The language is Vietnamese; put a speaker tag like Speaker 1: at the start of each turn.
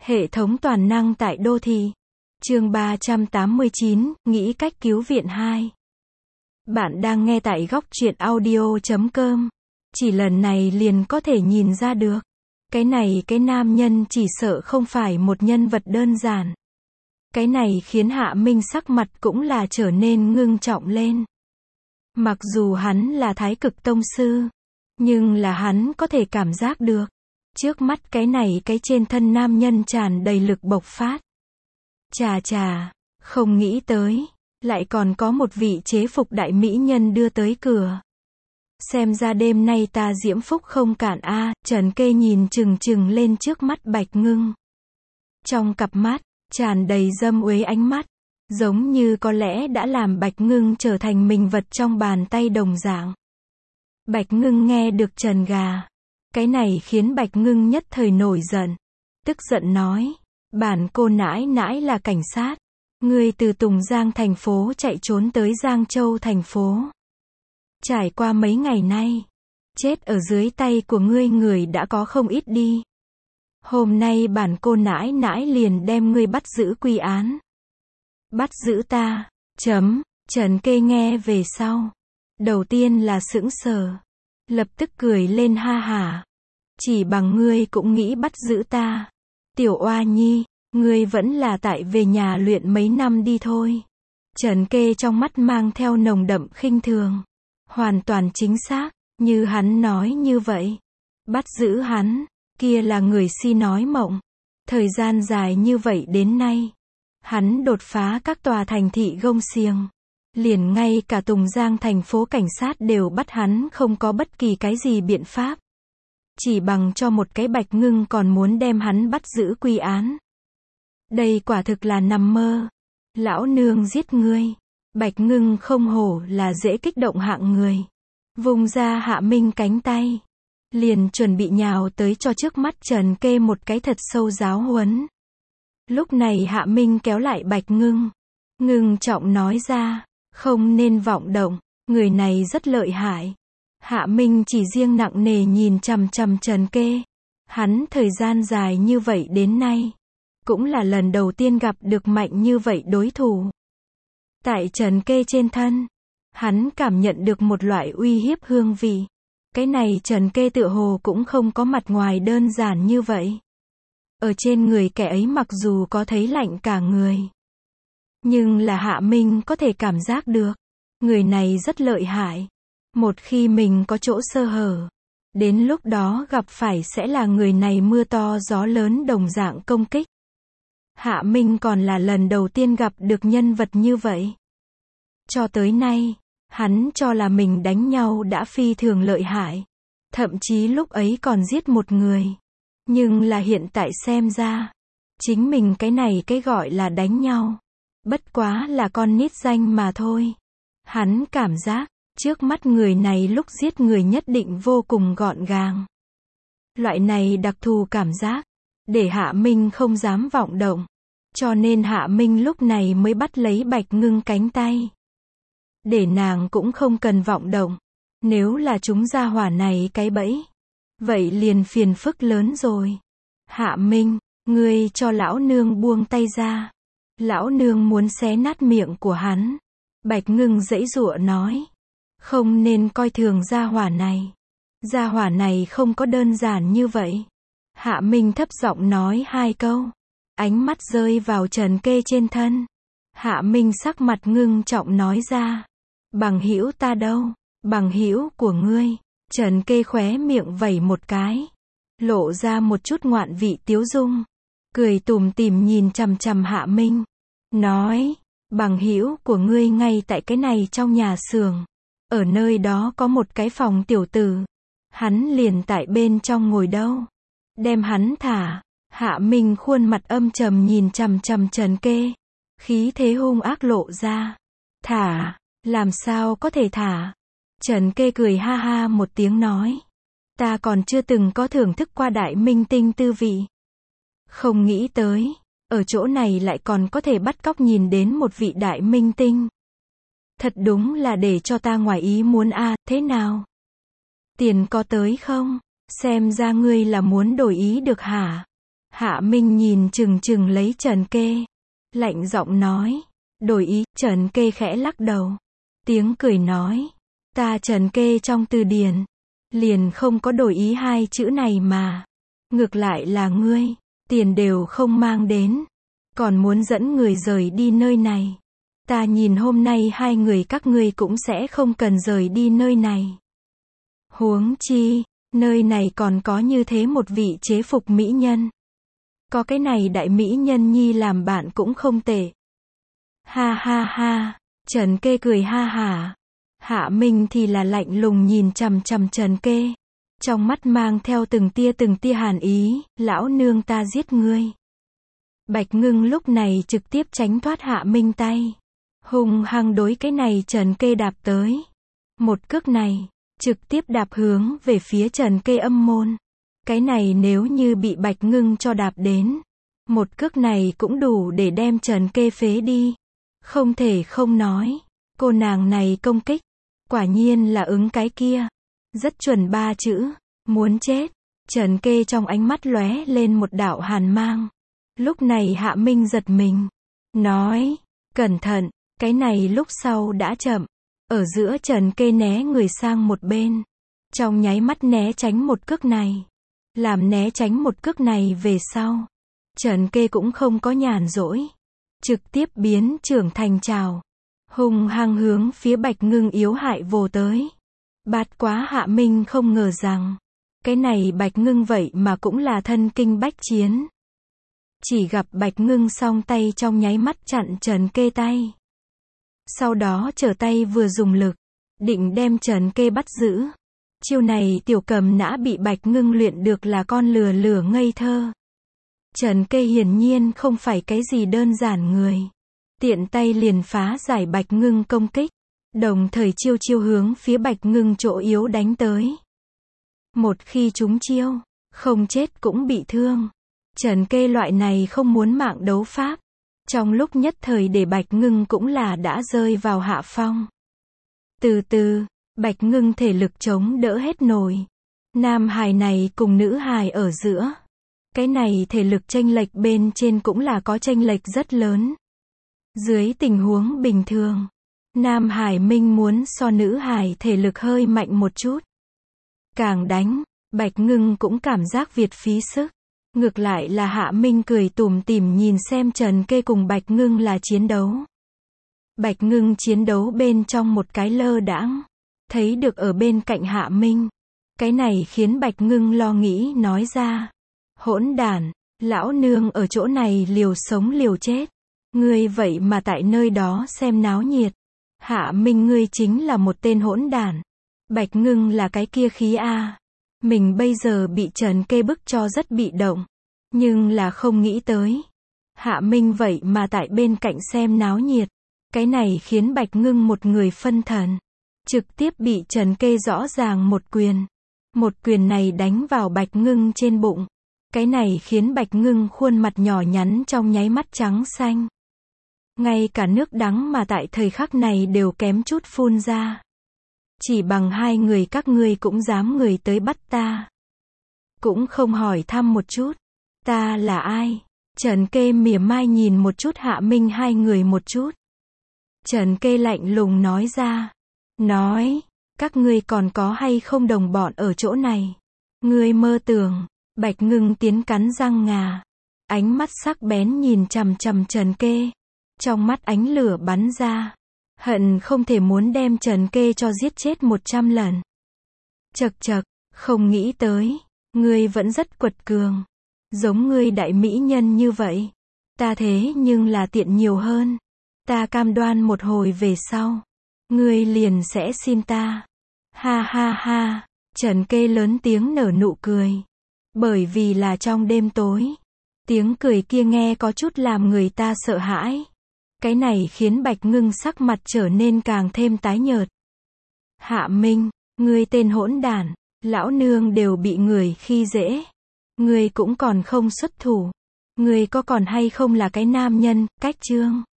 Speaker 1: Hệ thống toàn năng tại đô thị. Chương 389, nghĩ cách cứu viện 2. Bạn đang nghe tại góc truyện audio.com. Chỉ lần này liền có thể nhìn ra được. Cái nam nhân chỉ sợ không phải một nhân vật đơn giản. Cái này khiến Hạ Minh sắc mặt cũng là trở nên ngưng trọng lên. Mặc dù hắn là Thái Cực Tông sư, nhưng là hắn có thể cảm giác được. Trước mắt cái trên thân nam nhân tràn đầy lực bộc phát. Chà, không nghĩ tới, lại còn có một vị chế phục đại mỹ nhân đưa tới cửa. Xem ra đêm nay ta diễm phúc không cạn a. Trần Kê nhìn chừng lên trước mắt Bạch Ngưng. Trong cặp mắt, tràn đầy dâm uế ánh mắt, giống như có lẽ đã làm Bạch Ngưng trở thành mình vật trong bàn tay đồng dạng. Bạch Ngưng nghe được trần gà. Cái này khiến Bạch Ngưng nhất thời nổi giận. Tức giận nói, bản cô nãi nãi là cảnh sát. Ngươi từ Tùng Giang thành phố chạy trốn tới Giang Châu thành phố. Trải qua mấy ngày nay, chết ở dưới tay của ngươi người đã có không ít đi. Hôm nay bản cô nãi nãi liền đem ngươi bắt giữ quy án. Bắt giữ ta, Trần Kê nghe về sau. Đầu tiên là sững sờ. Lập tức cười lên ha hả. Chỉ bằng ngươi cũng nghĩ bắt giữ ta. Tiểu oa nhi, ngươi vẫn là tại về nhà luyện mấy năm đi thôi. Trần Kê trong mắt mang theo nồng đậm khinh thường. Hoàn toàn chính xác, như hắn nói như vậy. Bắt giữ hắn, kia là người si nói mộng. Thời gian dài như vậy đến nay, hắn đột phá các tòa thành thị gông xiềng. Liền ngay cả Tùng Giang thành phố cảnh sát đều bắt hắn không có bất kỳ cái gì biện pháp. Chỉ bằng cho một cái Bạch Ngưng còn muốn đem hắn bắt giữ quy án. Đây quả thực là nằm mơ. Lão nương giết ngươi. Bạch Ngưng không hổ là dễ kích động hạng người. Vùng ra Hạ Minh cánh tay. Liền chuẩn bị nhào tới cho trước mắt Trần Kê một cái thật sâu giáo huấn. Lúc này Hạ Minh kéo lại Bạch Ngưng. Ngưng trọng nói ra, không nên vọng động, người này rất lợi hại. Hạ Minh chỉ riêng nặng nề nhìn chằm Trần Kê. Hắn thời gian dài như vậy đến nay, cũng là lần đầu tiên gặp được mạnh như vậy đối thủ. Tại Trần Kê trên thân, hắn cảm nhận được một loại uy hiếp hương vị. Cái này Trần Kê tựa hồ cũng không có mặt ngoài đơn giản như vậy. Ở trên người kẻ ấy mặc dù có thấy lạnh cả người, nhưng là Hạ Minh có thể cảm giác được, người này rất lợi hại. Một khi mình có chỗ sơ hở, đến lúc đó gặp phải sẽ là người này mưa to gió lớn đồng dạng công kích. Hạ Minh còn là lần đầu tiên gặp được nhân vật như vậy. Cho tới nay, hắn cho là mình đánh nhau đã phi thường lợi hại. Thậm chí lúc ấy còn giết một người. Nhưng là hiện tại xem ra, chính mình cái gọi là đánh nhau, bất quá là con nít danh mà thôi. Hắn cảm giác, trước mắt người này lúc giết người nhất định vô cùng gọn gàng. Loại này đặc thù cảm giác, để Hạ Minh không dám vọng động. Cho nên Hạ Minh lúc này mới bắt lấy Bạch Ngưng cánh tay. Để nàng cũng không cần vọng động. Nếu là chúng ra hỏa này cái bẫy, vậy liền phiền phức lớn rồi. Hạ Minh, ngươi cho lão nương buông tay ra. Lão nương muốn xé nát miệng của hắn. Bạch Ngưng giãy giụa nói. Không nên coi thường gia hỏa này. Gia hỏa này không có đơn giản như vậy. Hạ Minh thấp giọng nói hai câu. Ánh mắt rơi vào Trần Kê trên thân. Hạ Minh sắc mặt ngưng trọng nói ra. Bằng hữu ta đâu? Bằng hữu của ngươi. Trần Kê khóe miệng vẩy một cái. Lộ ra một chút ngoạn vị tiếu dung. Cười tủm tỉm nhìn chằm Hạ Minh. Nói, bằng hữu của ngươi ngay tại cái này trong nhà xưởng. Ở nơi đó có một cái phòng tiểu tử. Hắn liền tại bên trong ngồi đâu. Đem hắn thả. Hạ Minh khuôn mặt âm trầm nhìn chằm Trần Kê. Khí thế hung ác lộ ra. Thả, làm sao có thể thả? Trần Kê cười ha ha một tiếng nói. Ta còn chưa từng có thưởng thức qua đại minh tinh tư vị. Không nghĩ tới, ở chỗ này lại còn có thể bắt cóc nhìn đến một vị đại minh tinh. Thật đúng là để cho ta ngoài ý muốn a. Thế nào? Tiền có tới không? Xem ra ngươi là muốn đổi ý được hả? Hạ Minh nhìn chừng chừng lấy Trần Kê. Lạnh giọng nói. Đổi ý, Trần Kê khẽ lắc đầu. Tiếng cười nói. Ta Trần Kê trong từ điển. Liền không có đổi ý hai chữ này mà. Ngược lại là ngươi. Tiền đều không mang đến. Còn muốn dẫn người rời đi nơi này. Ta nhìn hôm nay hai người các ngươi cũng sẽ không cần rời đi nơi này. Huống chi, nơi này còn có như thế một vị chế phục mỹ nhân. Có cái này đại mỹ nhân nhi làm bạn cũng không tệ. Ha ha ha, Trần Kê cười ha hả. Hạ Minh thì là lạnh lùng nhìn chằm chằm Trần Kê. Trong mắt mang theo từng tia hàn ý, lão nương ta giết ngươi. Bạch Ngưng lúc này trực tiếp tránh thoát Hạ Minh tay. Hung hăng đối cái này Trần Kê đạp tới. Một cước này, trực tiếp đạp hướng về phía Trần Kê âm môn. Cái này nếu như bị Bạch Ngưng cho đạp đến. Một cước này cũng đủ để đem Trần Kê phế đi. Không thể không nói. Cô nàng này công kích. Quả nhiên là ứng cái kia. Rất chuẩn 3 chữ. Muốn chết. Trần Kê trong ánh mắt lóe lên một đạo hàn mang. Lúc này Hạ Minh giật mình. Nói. Cẩn thận. Cái này lúc sau đã chậm. Ở giữa Trần Kê né người sang một bên. Trong nháy mắt né tránh một cước này. Làm né tránh một cước này về sau. Trần Kê cũng không có nhàn rỗi. Trực tiếp biến trưởng thành trào. Hung hăng hướng phía Bạch Ngưng yếu hại vồ tới. Bát quá Hạ Minh không ngờ rằng. Cái này Bạch Ngưng vậy mà cũng là thân kinh bách chiến. Chỉ gặp Bạch Ngưng song tay trong nháy mắt chặn Trần Kê tay. Sau đó trở tay vừa dùng lực. Định đem Trần Kê bắt giữ. Chiêu này Tiểu Cầm Nã bị Bạch Ngưng luyện được là con lừa ngây thơ. Trần Kê hiển nhiên không phải cái gì đơn giản người. Tiện tay liền phá giải Bạch Ngưng công kích. Đồng thời chiêu hướng phía Bạch Ngưng chỗ yếu đánh tới. Một khi trúng chiêu, không chết cũng bị thương. Trần Kê loại này không muốn mạng đấu pháp. Trong lúc nhất thời để Bạch Ngưng cũng là đã rơi vào hạ phong. Từ từ, Bạch Ngưng thể lực chống đỡ hết nổi. Nam hài này cùng nữ hài ở giữa. Cái này thể lực chênh lệch bên trên cũng là có chênh lệch rất lớn. Dưới tình huống bình thường, Nam Hải Minh muốn so nữ hài thể lực hơi mạnh một chút. Càng đánh, Bạch Ngưng cũng cảm giác việt phí sức. Ngược lại là Hạ Minh cười tủm tỉm nhìn xem Trần Kê cùng Bạch Ngưng là chiến đấu. Bạch Ngưng chiến đấu bên trong một cái lơ đãng. Thấy được ở bên cạnh Hạ Minh. Cái này khiến Bạch Ngưng lo nghĩ nói ra. Hỗn đản, lão nương ở chỗ này liều sống liều chết. Ngươi vậy mà tại nơi đó xem náo nhiệt. Hạ Minh ngươi chính là một tên hỗn đản. Bạch Ngưng là cái kia khí a. Mình bây giờ bị Trần Kê bức cho rất bị động. Nhưng là không nghĩ tới. Hạ Minh vậy mà tại bên cạnh xem náo nhiệt. Cái này khiến Bạch Ngưng một người phân thần. Trực tiếp bị Trần Kê rõ ràng một quyền. Một quyền này đánh vào Bạch Ngưng trên bụng. Cái này khiến Bạch Ngưng khuôn mặt nhỏ nhắn trong nháy mắt trắng xanh. Ngay cả nước đắng mà tại thời khắc này đều kém chút phun ra. Chỉ bằng hai người các ngươi cũng dám người tới bắt ta. Cũng không hỏi thăm một chút. Ta là ai? Trần Kê mỉa mai nhìn một chút Hạ Minh hai người một chút. Trần Kê lạnh lùng nói ra. Nói, các ngươi còn có hay không đồng bọn ở chỗ này? Ngươi mơ tưởng. Bạch Ngưng tiến cắn răng ngà. Ánh mắt sắc bén nhìn chằm chằm Trần Kê. Trong mắt ánh lửa bắn ra. Hận không thể muốn đem Trần Kê cho giết chết 100 lần. Chậc chậc, không nghĩ tới. Ngươi vẫn rất quật cường. Giống ngươi đại mỹ nhân như vậy. Ta thế nhưng là tiện nhiều hơn. Ta cam đoan một hồi về sau. Ngươi liền sẽ xin ta. Ha ha ha. Trần Kê lớn tiếng nở nụ cười. Bởi vì là trong đêm tối. Tiếng cười kia nghe có chút làm người ta sợ hãi. Cái này khiến Bạch Ngưng sắc mặt trở nên càng thêm tái nhợt. Hạ Minh, ngươi tên hỗn đản, lão nương đều bị người khi dễ. Ngươi cũng còn không xuất thủ. Ngươi có còn hay không là cái nam nhân, cách chương.